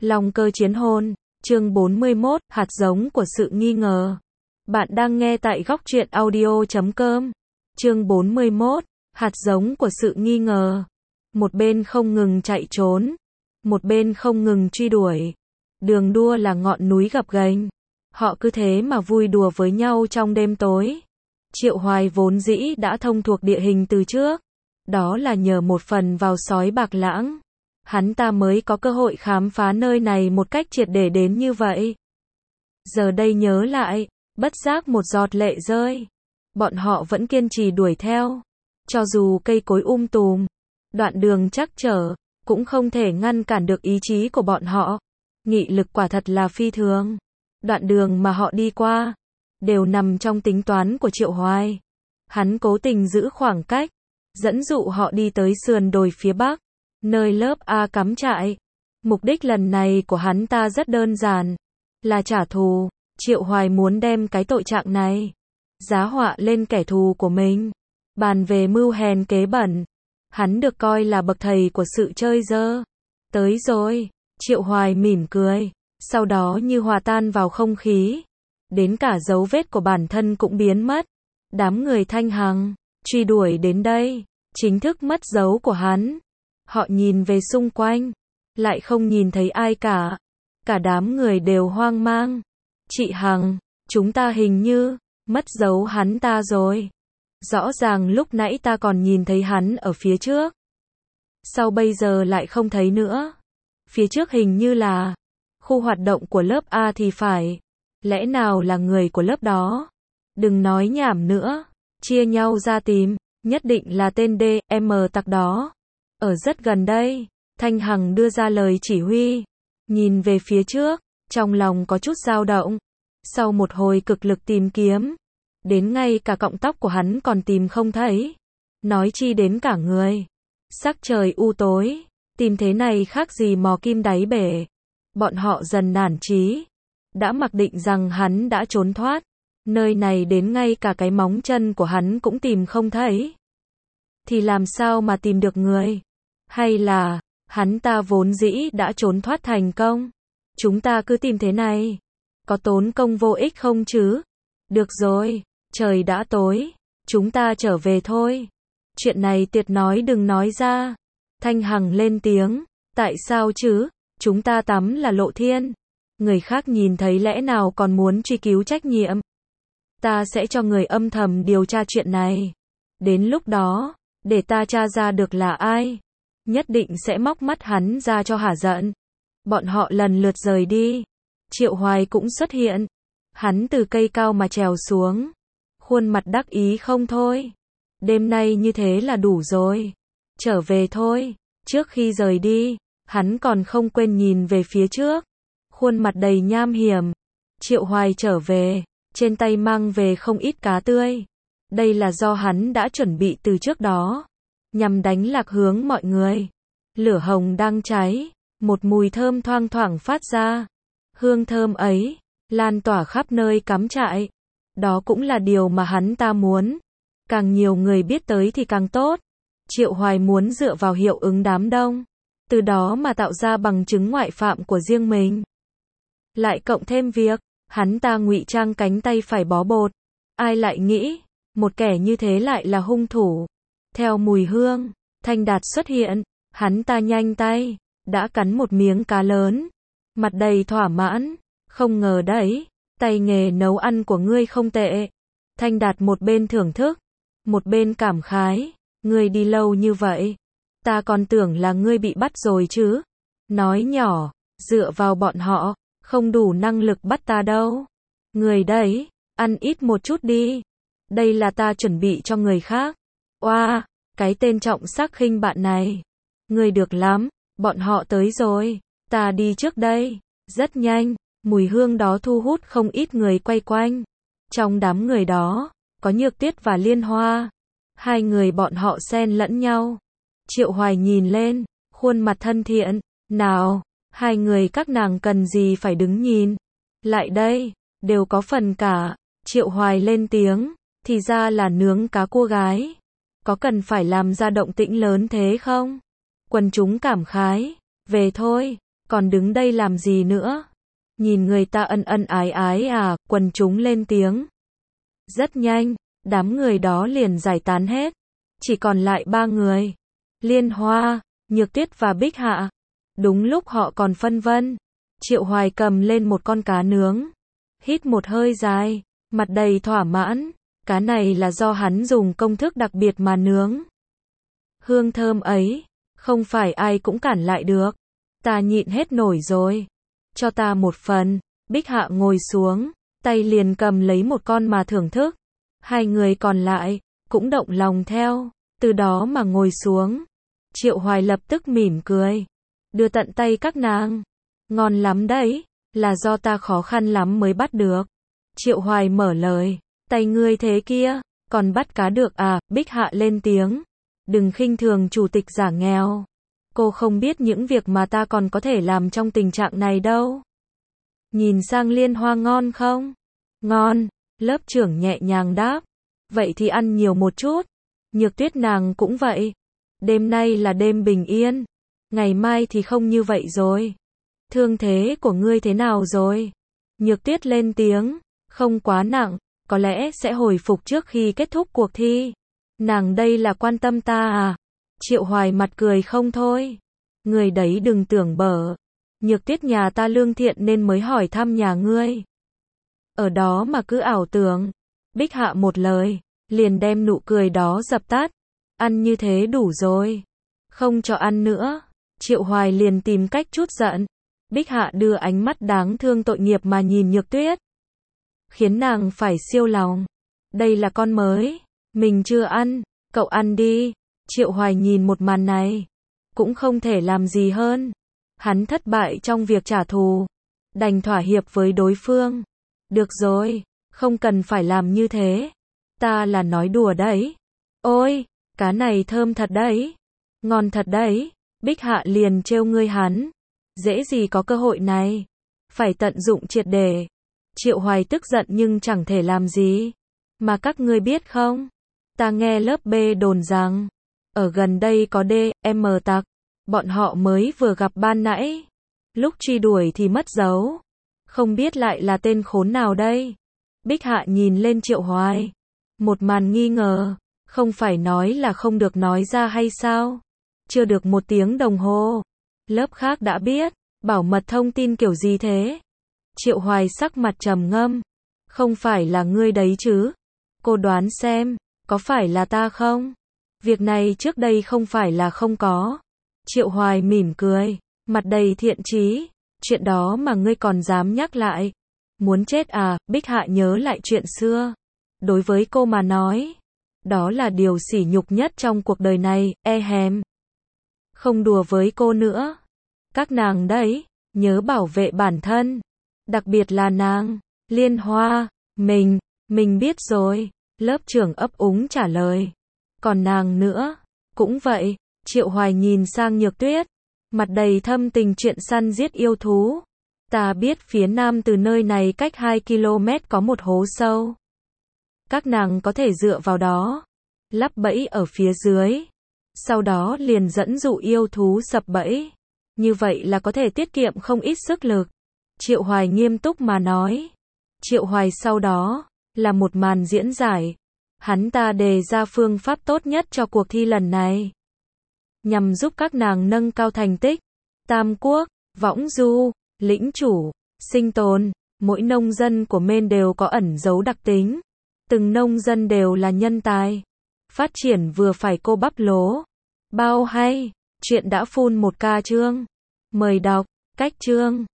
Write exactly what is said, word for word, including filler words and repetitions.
Long cơ chiến hôn, chương bốn mươi mốt, hạt giống của sự nghi ngờ. Bạn đang nghe tại góc truyện audio chấm com. Chương bốn mươi mốt, hạt giống của sự nghi ngờ. Một bên không ngừng chạy trốn, một bên không ngừng truy đuổi. Đường đua là ngọn núi gập ghềnh. Họ cứ thế mà vui đùa với nhau trong đêm tối. Triệu Hoài vốn dĩ đã thông thuộc địa hình từ trước. Đó là nhờ một phần vào sói Bạc Lãng. Hắn ta mới có cơ hội khám phá nơi này một cách triệt để đến như vậy. Giờ đây nhớ lại, bất giác một giọt lệ rơi. Bọn họ vẫn kiên trì đuổi theo. Cho dù cây cối um tùm, đoạn đường trắc trở, cũng không thể ngăn cản được ý chí của bọn họ. Nghị lực quả thật là phi thường. Đoạn đường mà họ đi qua, đều nằm trong tính toán của Triệu Hoài. Hắn cố tình giữ khoảng cách, dẫn dụ họ đi tới sườn đồi phía bắc, nơi lớp A cắm trại. Mục đích lần này của hắn ta rất đơn giản, là trả thù. Triệu Hoài muốn đem cái tội trạng này giá họa lên kẻ thù của mình. Bàn về mưu hèn kế bẩn, hắn được coi là bậc thầy của sự chơi dơ. Tới rồi, Triệu Hoài mỉm cười, sau đó như hòa tan vào không khí. Đến cả dấu vết của bản thân cũng biến mất. Đám người Thanh Hằng truy đuổi đến đây, chính thức mất dấu của hắn. Họ nhìn về xung quanh, lại không nhìn thấy ai cả. Cả đám người đều hoang mang. Chị Hằng, chúng ta hình như mất dấu hắn ta rồi. Rõ ràng lúc nãy ta còn nhìn thấy hắn ở phía trước. Sao bây giờ lại không thấy nữa? Phía trước hình như là khu hoạt động của lớp A thì phải. Lẽ nào là người của lớp đó? Đừng nói nhảm nữa, chia nhau ra tìm, nhất định là tên D M tặc đó. Ở rất gần đây, Thanh Hằng đưa ra lời chỉ huy. Nhìn về phía trước, trong lòng có chút dao động. Sau một hồi cực lực tìm kiếm, đến ngay cả cọng tóc của hắn còn tìm không thấy. Nói chi đến cả người. Sắc trời u tối, tìm thế này khác gì mò kim đáy bể. Bọn họ dần nản chí. Đã mặc định rằng hắn đã trốn thoát. Nơi này đến ngay cả cái móng chân của hắn cũng tìm không thấy. Thì làm sao mà tìm được người? Hay là hắn ta vốn dĩ đã trốn thoát thành công? Chúng ta cứ tìm thế này, có tốn công vô ích không chứ? Được rồi, trời đã tối, chúng ta trở về thôi. Chuyện này tuyệt nói đừng nói ra. Thanh Hằng lên tiếng, tại sao chứ? Chúng ta tắm là lộ thiên. Người khác nhìn thấy lẽ nào còn muốn truy cứu trách nhiệm. Ta sẽ cho người âm thầm điều tra chuyện này. Đến lúc đó, để ta tra ra được là ai, nhất định sẽ móc mắt hắn ra cho hả giận. Bọn họ lần lượt rời đi. Triệu Hoài cũng xuất hiện. Hắn từ cây cao mà trèo xuống. Khuôn mặt đắc ý không thôi. Đêm nay như thế là đủ rồi. Trở về thôi. Trước khi rời đi, hắn còn không quên nhìn về phía trước. Khuôn mặt đầy nham hiểm. Triệu Hoài trở về, trên tay mang về không ít cá tươi. Đây là do hắn đã chuẩn bị từ trước đó, nhằm đánh lạc hướng mọi người. Lửa hồng đang cháy, một mùi thơm thoang thoảng phát ra. Hương thơm ấy lan tỏa khắp nơi cắm trại. Đó cũng là điều mà hắn ta muốn. Càng nhiều người biết tới thì càng tốt. Triệu Hoài muốn dựa vào hiệu ứng đám đông, từ đó mà tạo ra bằng chứng ngoại phạm của riêng mình. Lại cộng thêm việc hắn ta ngụy trang cánh tay phải bó bột. Ai lại nghĩ một kẻ như thế lại là hung thủ. Theo mùi hương, Thanh Đạt xuất hiện. Hắn ta nhanh tay, đã cắn một miếng cá lớn, mặt đầy thỏa mãn. Không ngờ đấy, tay nghề nấu ăn của ngươi không tệ. Thanh Đạt một bên thưởng thức, một bên cảm khái. Ngươi đi lâu như vậy, ta còn tưởng là ngươi bị bắt rồi chứ. Nói nhỏ, dựa vào bọn họ, không đủ năng lực bắt ta đâu. Người đấy, ăn ít một chút đi. Đây là ta chuẩn bị cho người khác. Oa, wow, cái tên trọng sắc khinh bạn này. Ngươi được lắm, bọn họ tới rồi. Ta đi trước đây. Rất nhanh, mùi hương đó thu hút không ít người quay quanh. Trong đám người đó, có Nhược Tuyết và Liên Hoa. Hai người bọn họ xen lẫn nhau. Triệu Hoài nhìn lên, khuôn mặt thân thiện. Nào, hai người các nàng cần gì phải đứng nhìn. Lại đây, đều có phần cả. Triệu Hoài lên tiếng, thì ra là nướng cá cua gái. Có cần phải làm ra động tĩnh lớn thế không? Quần chúng cảm khái. Về thôi, còn đứng đây làm gì nữa? Nhìn người ta ân ân ái ái à, quần chúng lên tiếng. Rất nhanh, đám người đó liền giải tán hết. Chỉ còn lại ba người. Liên Hoa, Nhược Tuyết và Bích Hạ. Đúng lúc họ còn phân vân, Triệu Hoài cầm lên một con cá nướng. Hít một hơi dài, mặt đầy thỏa mãn. Cá này là do hắn dùng công thức đặc biệt mà nướng. Hương thơm ấy, không phải ai cũng cản lại được. Ta nhịn hết nổi rồi. Cho ta một phần. Bích Hạ ngồi xuống, tay liền cầm lấy một con mà thưởng thức. Hai người còn lại, cũng động lòng theo, từ đó mà ngồi xuống. Triệu Hoài lập tức mỉm cười, đưa tận tay các nàng. Ngon lắm đấy, là do ta khó khăn lắm mới bắt được. Triệu Hoài mở lời, tay ngươi thế kia, còn bắt cá được à? Bích Hạ lên tiếng, đừng khinh thường chủ tịch giả nghèo. Cô không biết những việc mà ta còn có thể làm trong tình trạng này đâu. Nhìn sang Liên Hoa ngon không? Ngon, lớp trưởng nhẹ nhàng đáp. Vậy thì ăn nhiều một chút. Nhược Tuyết nàng cũng vậy. Đêm nay là đêm bình yên. Ngày mai thì không như vậy rồi. Thương thế của ngươi thế nào rồi? Nhược Tuyết lên tiếng. Không quá nặng, có lẽ sẽ hồi phục trước khi kết thúc cuộc thi. Nàng đây là quan tâm ta à? Triệu Hoài mặt cười không thôi. Người đấy đừng tưởng bở. Nhược Tuyết nhà ta lương thiện nên mới hỏi thăm nhà ngươi. Ở đó mà cứ ảo tưởng. Bích Hạ một lời, liền đem nụ cười đó dập tắt. Ăn như thế đủ rồi. Không cho ăn nữa. Triệu Hoài liền tìm cách trút giận. Bích Hạ đưa ánh mắt đáng thương tội nghiệp mà nhìn Nhược Tuyết, khiến nàng phải siêu lòng. Đây là con mới, mình chưa ăn, cậu ăn đi. Triệu Hoài nhìn một màn này, cũng không thể làm gì hơn. Hắn thất bại trong việc trả thù, đành thỏa hiệp với đối phương. Được rồi, không cần phải làm như thế. Ta là nói đùa đấy. Ôi, cá này thơm thật đấy. Ngon thật đấy. Bích Hạ liền trêu ngươi hắn. Dễ gì có cơ hội này. Phải tận dụng triệt để. Triệu Hoài tức giận nhưng chẳng thể làm gì. Mà các ngươi biết không? Ta nghe lớp B đồn rằng, ở gần đây có D, M tặc. Bọn họ mới vừa gặp ban nãy. Lúc truy đuổi thì mất dấu. Không biết lại là tên khốn nào đây? Bích Hạ nhìn lên Triệu Hoài. Một màn nghi ngờ. Không phải nói là không được nói ra hay sao? Chưa được một tiếng đồng hồ. Lớp khác đã biết. Bảo mật thông tin kiểu gì thế? Triệu Hoài sắc mặt trầm ngâm. Không phải là ngươi đấy chứ? Cô đoán xem, có phải là ta không? Việc này trước đây không phải là không có. Triệu Hoài mỉm cười, mặt đầy thiện chí. Chuyện đó mà ngươi còn dám nhắc lại. Muốn chết à? Bích Hạ nhớ lại chuyện xưa. Đối với cô mà nói, đó là điều sỉ nhục nhất trong cuộc đời này, e hèm. Không đùa với cô nữa. Các nàng đấy, nhớ bảo vệ bản thân. Đặc biệt là nàng, Liên Hoa. Mình, mình biết rồi. Lớp trưởng ấp úng trả lời. Còn nàng nữa, cũng vậy. Triệu Hoài nhìn sang Nhược Tuyết, mặt đầy thâm tình chuyện săn giết yêu thú. Ta biết phía nam từ nơi này cách hai ki lô mét có một hố sâu. Các nàng có thể dựa vào đó, lắp bẫy ở phía dưới. Sau đó liền dẫn dụ yêu thú sập bẫy. Như vậy là có thể tiết kiệm không ít sức lực. Triệu Hoài nghiêm túc mà nói. Triệu Hoài sau đó, là một màn diễn giải. Hắn ta đề ra phương pháp tốt nhất cho cuộc thi lần này, nhằm giúp các nàng nâng cao thành tích. Tam Quốc, Võng Du, Lĩnh Chủ, Sinh Tồn. Mỗi nông dân của Maine đều có ẩn dấu đặc tính. Từng nông dân đều là nhân tài. Phát triển vừa phải cô bắp lố. Bao hay. Chuyện đã full một ca chương. Mời đọc. Cách chương.